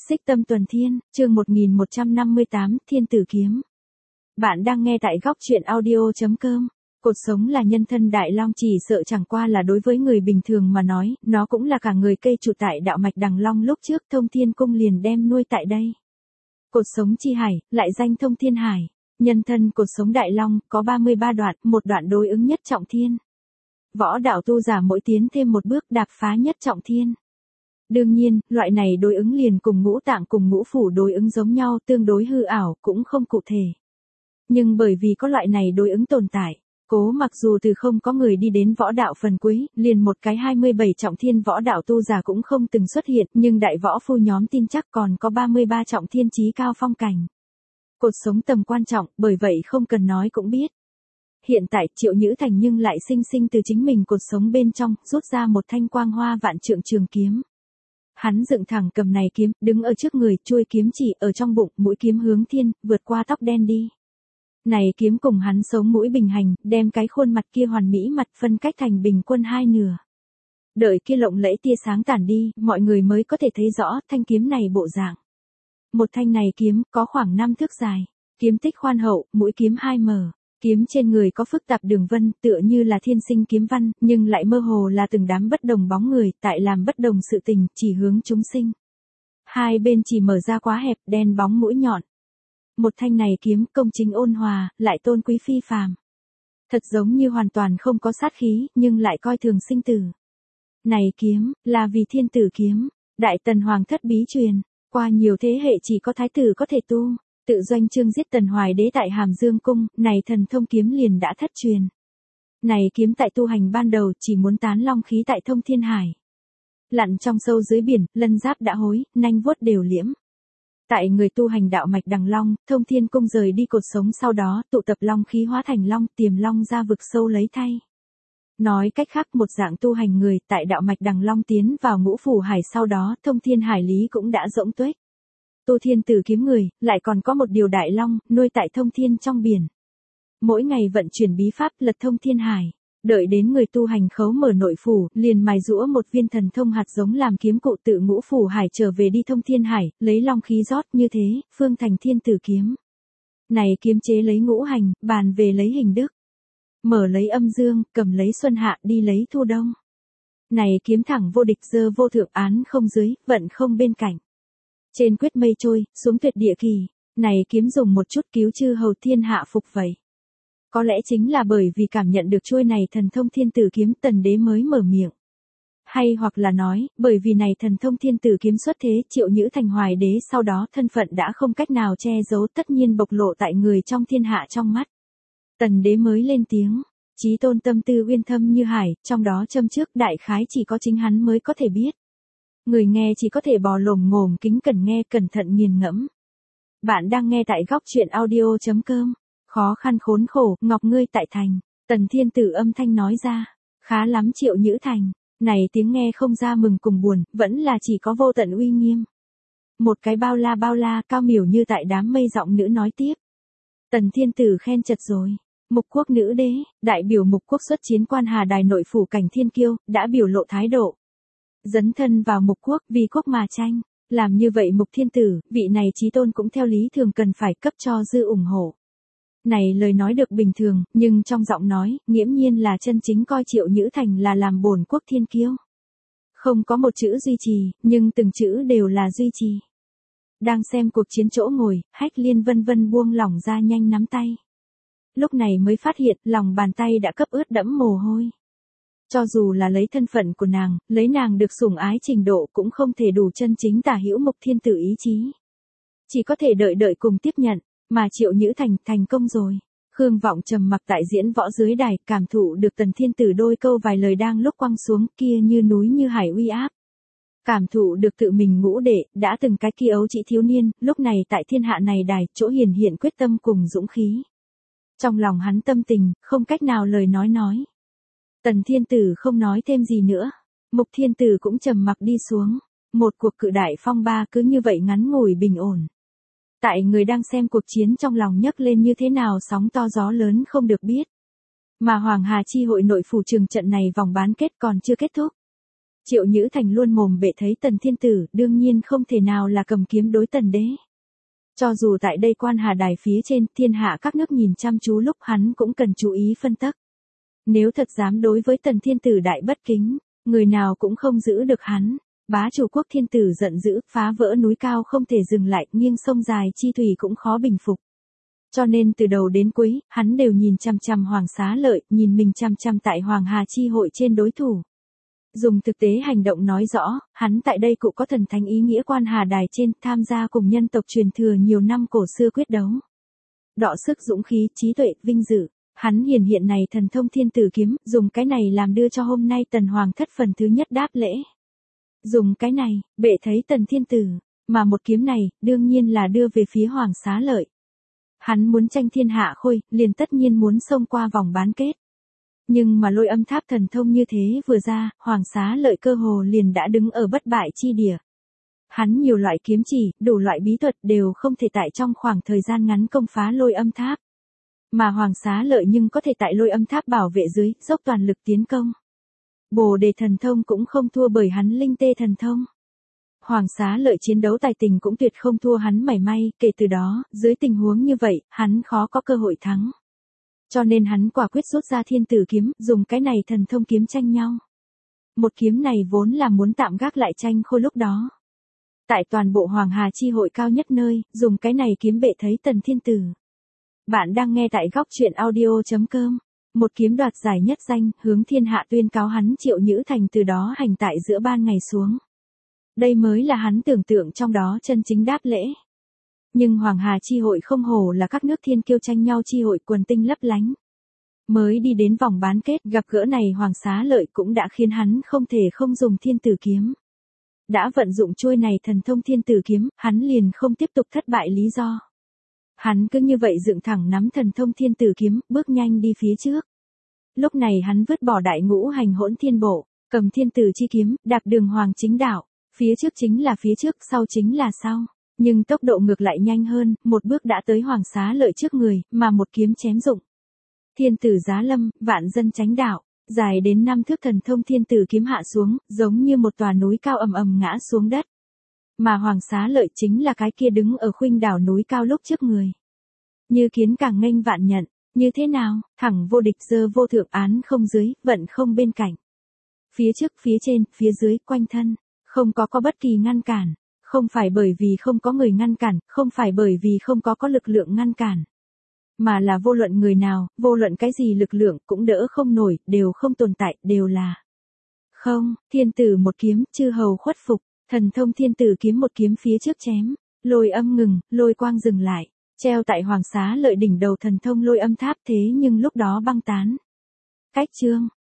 Xích Tâm Tuần Thiên, chương 1158, Thiên Tử Kiếm. Bạn đang nghe tại góc truyện audio.com. Cột sống là nhân thân Đại Long, chỉ sợ chẳng qua là đối với người bình thường mà nói, nó cũng là cả người cây trụ tại đạo mạch Đằng Long, lúc trước Thông Thiên Cung liền đem nuôi tại đây. Cột sống chi hải, lại danh Thông Thiên Hải. Nhân thân cột sống Đại Long, có 33 đoạn, một đoạn đối ứng nhất trọng thiên. Võ đạo tu giả mỗi tiến thêm một bước đạp phá nhất trọng thiên. Đương nhiên, loại này đối ứng liền cùng ngũ tạng cùng ngũ phủ đối ứng giống nhau, tương đối hư ảo, cũng không cụ thể. Nhưng bởi vì có loại này đối ứng tồn tại, cố mặc dù từ không có người đi đến võ đạo phần cuối, liền một cái 27 trọng thiên võ đạo tu giả cũng không từng xuất hiện, nhưng đại võ phu nhóm tin chắc còn có 33 trọng thiên chí cao phong cảnh. Cột sống tầm quan trọng, bởi vậy không cần nói cũng biết. Hiện tại Triệu Nhữ Thành nhưng lại sinh sinh từ chính mình cột sống bên trong, rút ra một thanh quang hoa vạn trượng trường kiếm. Hắn dựng thẳng cầm này kiếm, đứng ở trước người, chuôi kiếm chỉ ở trong bụng, mũi kiếm hướng thiên, vượt qua tóc đen đi. Này kiếm cùng hắn sống mũi bình hành, đem cái khuôn mặt kia hoàn mỹ mặt phân cách thành bình quân hai nửa. Đợi kia lộng lẫy tia sáng tản đi, mọi người mới có thể thấy rõ thanh kiếm này bộ dạng. Một thanh này kiếm, có khoảng 5 thước dài. Kiếm tích khoan hậu, mũi kiếm 2m. Kiếm trên người có phức tạp đường vân, tựa như là thiên sinh kiếm văn, nhưng lại mơ hồ là từng đám bất đồng bóng người, tại làm bất đồng sự tình, chỉ hướng chúng sinh. Hai bên chỉ mở ra quá hẹp, đen bóng mũi nhọn. Một thanh này kiếm công chính ôn hòa, lại tôn quý phi phàm. Thật giống như hoàn toàn không có sát khí, nhưng lại coi thường sinh tử. Này kiếm, là vì Thiên Tử Kiếm, Đại Tần Hoàng thất bí truyền, qua nhiều thế hệ chỉ có thái tử có thể tu. Tự doanh trương giết Tần Hoài Đế tại Hàm Dương Cung, này thần thông kiếm liền đã thất truyền. Này kiếm tại tu hành ban đầu chỉ muốn tán long khí tại Thông Thiên Hải. Lặn trong sâu dưới biển, lân giáp đã hối, nanh vuốt đều liễm. Tại người tu hành đạo mạch Đằng Long, Thông Thiên Cung rời đi cột sống sau đó, tụ tập long khí hóa thành long, tiềm long ra vực sâu lấy thay. Nói cách khác, một dạng tu hành người tại đạo mạch Đằng Long tiến vào ngũ phủ hải sau đó, Thông Thiên Hải lý cũng đã rỗng tuếch. Tu Thiên Tử Kiếm người, lại còn có một điều Đại Long, nuôi tại Thông Thiên trong biển. Mỗi ngày vận chuyển bí pháp lật Thông Thiên Hải, đợi đến người tu hành khấu mở nội phủ, liền mài giũa một viên thần thông hạt giống làm kiếm cụ tự ngũ phủ hải trở về đi Thông Thiên Hải, lấy long khí rót như thế, phương thành Thiên Tử Kiếm. Này kiếm chế lấy ngũ hành, bàn về lấy hình đức. Mở lấy âm dương, cầm lấy xuân hạ, đi lấy thu đông. Này kiếm thẳng vô địch, dơ vô thượng, án không dưới, vận không bên cạnh. Trên quyết mây trôi, xuống tuyệt địa kỳ, này kiếm dùng một chút cứu chư hầu thiên hạ phục vậy. Có lẽ chính là bởi vì cảm nhận được chuôi này thần thông Thiên Tử Kiếm, Tần Đế mới mở miệng. Hay hoặc là nói, bởi vì này thần thông Thiên Tử Kiếm xuất thế, Triệu Nhữ Thành Hoài Đế sau đó thân phận đã không cách nào che giấu, tất nhiên bộc lộ tại người trong thiên hạ trong mắt. Tần Đế mới lên tiếng, chí tôn tâm tư uyên thâm như hải, trong đó châm trước đại khái chỉ có chính hắn mới có thể biết. Người nghe chỉ có thể bò lồm ngồm kính cẩn nghe, cẩn thận nghiền ngẫm. Bạn đang nghe tại góc truyện audio.com. Khó khăn khốn khổ, ngọc ngươi tại thành. Tần Thiên Tử âm thanh nói ra. Khá lắm Triệu Nhữ Thành. Này tiếng nghe không ra mừng cùng buồn, vẫn là chỉ có vô tận uy nghiêm. Một cái bao la cao miểu như tại đám mây giọng nữ nói tiếp. Tần Thiên Tử khen chật rồi. Mục quốc nữ đế, đại biểu mục quốc xuất chiến quan Hà Đài nội phủ cảnh thiên kiêu, đã biểu lộ thái độ. Dấn thân vào mục quốc, vì quốc mà tranh. Làm như vậy Mục Thiên Tử, vị này chí tôn cũng theo lý thường cần phải cấp cho dư ủng hộ. Này lời nói được bình thường, nhưng trong giọng nói, nghiễm nhiên là chân chính coi Triệu Nhữ Thành là làm bổn quốc thiên kiêu. Không có một chữ duy trì, nhưng từng chữ đều là duy trì. Đang xem cuộc chiến chỗ ngồi, Hách Liên vân vân buông lỏng ra nhanh nắm tay. Lúc này mới phát hiện, lòng bàn tay đã cấp ướt đẫm mồ hôi. Cho dù là lấy thân phận của nàng, lấy nàng được sủng ái trình độ cũng không thể đủ chân chính tả hữu Mục Thiên Tử ý chí. Chỉ có thể đợi cùng tiếp nhận, mà Triệu Nhữ Thành thành công rồi. Khương Vọng trầm mặc tại diễn võ dưới đài, cảm thụ được Tần Thiên Tử đôi câu vài lời đang lúc quăng xuống kia như núi như hải uy áp. Cảm thụ được tự mình ngũ đệ, đã từng cái kia ấu chỉ thiếu niên, lúc này tại thiên hạ này đài, chỗ hiển hiện quyết tâm cùng dũng khí. Trong lòng hắn tâm tình, không cách nào lời nói. Tần Thiên Tử không nói thêm gì nữa. Mục Thiên Tử cũng trầm mặc đi xuống. Một cuộc cự đại phong ba cứ như vậy ngắn ngủi bình ổn. Tại người đang xem cuộc chiến trong lòng nhấc lên như thế nào sóng to gió lớn không được biết. Mà Hoàng Hà chi hội nội phủ trường trận này vòng bán kết còn chưa kết thúc. Triệu Nhữ Thành luôn mồm bệ thấy Tần Thiên Tử, đương nhiên không thể nào là cầm kiếm đối Tần đế. Cho dù tại đây quan hà đài phía trên, thiên hạ các nước nhìn chăm chú lúc hắn cũng cần chú ý phân tắc. Nếu thật dám đối với Tần Thiên Tử đại bất kính, người nào cũng không giữ được hắn. Bá chủ quốc Thiên Tử giận dữ, phá vỡ núi cao không thể dừng lại, nghiêng sông dài chi thủy cũng khó bình phục. Cho nên từ đầu đến cuối, hắn đều nhìn chằm chằm Hoàng Xá Lợi, nhìn mình chằm chằm tại Hoàng Hà chi hội trên đối thủ. Dùng thực tế hành động nói rõ, hắn tại đây cũng có thần thánh ý nghĩa quan hà đài trên, tham gia cùng nhân tộc truyền thừa nhiều năm cổ xưa quyết đấu. Đọ sức dũng khí, trí tuệ, vinh dự, hắn hiện này thần thông Thiên Tử kiếm, dùng cái này làm đưa cho hôm nay Tần Hoàng thất phần thứ nhất đáp lễ. Dùng cái này, bệ thấy Tần Thiên Tử, mà một kiếm này, đương nhiên là đưa về phía Hoàng Xá Lợi. Hắn muốn tranh thiên hạ khôi, liền tất nhiên muốn xông qua vòng bán kết. Nhưng mà Lôi Âm Tháp thần thông như thế vừa ra, Hoàng Xá Lợi cơ hồ liền đã đứng ở bất bại chi địa. Hắn nhiều loại kiếm chỉ, đủ loại bí thuật đều không thể tại trong khoảng thời gian ngắn công phá Lôi Âm Tháp. Mà Hoàng Xá Lợi nhưng có thể tại Lôi Âm Tháp bảo vệ dưới, dốc toàn lực tiến công. Bồ Đề thần thông cũng không thua bởi hắn Linh Tê thần thông. Hoàng Xá Lợi chiến đấu tài tình cũng tuyệt không thua hắn mảy may, kể từ đó, dưới tình huống như vậy, hắn khó có cơ hội thắng. Cho nên hắn quả quyết rút ra Thiên Tử kiếm, dùng cái này thần thông kiếm tranh nhau. Một kiếm này vốn là muốn tạm gác lại tranh khôi lúc đó. Tại toàn bộ Hoàng Hà chi hội cao nhất nơi, dùng cái này kiếm bệ thấy Tần Thiên Tử. Bạn đang nghe tại góc truyện audio.com. Một kiếm đoạt giải nhất danh, hướng thiên hạ tuyên cáo hắn Triệu Nhữ Thành từ đó hành tại giữa ban ngày xuống. Đây mới là hắn tưởng tượng trong đó chân chính đáp lễ. Nhưng Hoàng Hà chi hội không hổ là các nước thiên kiêu tranh nhau chi hội quần tinh lấp lánh. Mới đi đến vòng bán kết, gặp gỡ này Hoàng Xá Lợi cũng đã khiến hắn không thể không dùng Thiên Tử kiếm. Đã vận dụng chuôi này thần thông Thiên Tử kiếm, hắn liền không tiếp tục thất bại lý do. Hắn cứ như vậy dựng thẳng nắm thần thông Thiên Tử kiếm, bước nhanh đi phía trước. Lúc này hắn vứt bỏ đại ngũ hành hỗn thiên bộ, cầm Thiên Tử chi kiếm, đạp đường hoàng chính đạo, phía trước chính là phía trước, sau chính là sau. Nhưng tốc độ ngược lại nhanh hơn, một bước đã tới Hoàng Xá Lợi trước người, mà một kiếm chém dụng. Thiên Tử giá lâm, vạn dân chánh đạo, dài đến 5 thước thần thông Thiên Tử kiếm hạ xuống, giống như một tòa núi cao ầm ầm ngã xuống đất. Mà Hoàng Xá Lợi chính là cái kia đứng ở khuynh đảo núi cao lúc trước người. Như kiến càng nghênh vạn nhận, như thế nào, thẳng vô địch dơ vô thượng án không dưới, vận không bên cạnh. Phía trước, phía trên, phía dưới, quanh thân, không có bất kỳ ngăn cản. Không phải bởi vì không có người ngăn cản, không phải bởi vì không có lực lượng ngăn cản. Mà là vô luận người nào, vô luận cái gì lực lượng cũng đỡ không nổi, đều không tồn tại, đều là. Không, Thiên Tử một kiếm, chư hầu khuất phục, thần thông Thiên Tử kiếm một kiếm phía trước chém, lôi âm ngừng, lôi quang dừng lại, treo tại Hoàng Xá Lợi đỉnh đầu thần thông Lôi Âm Tháp thế nhưng lúc đó băng tán. Cách chương,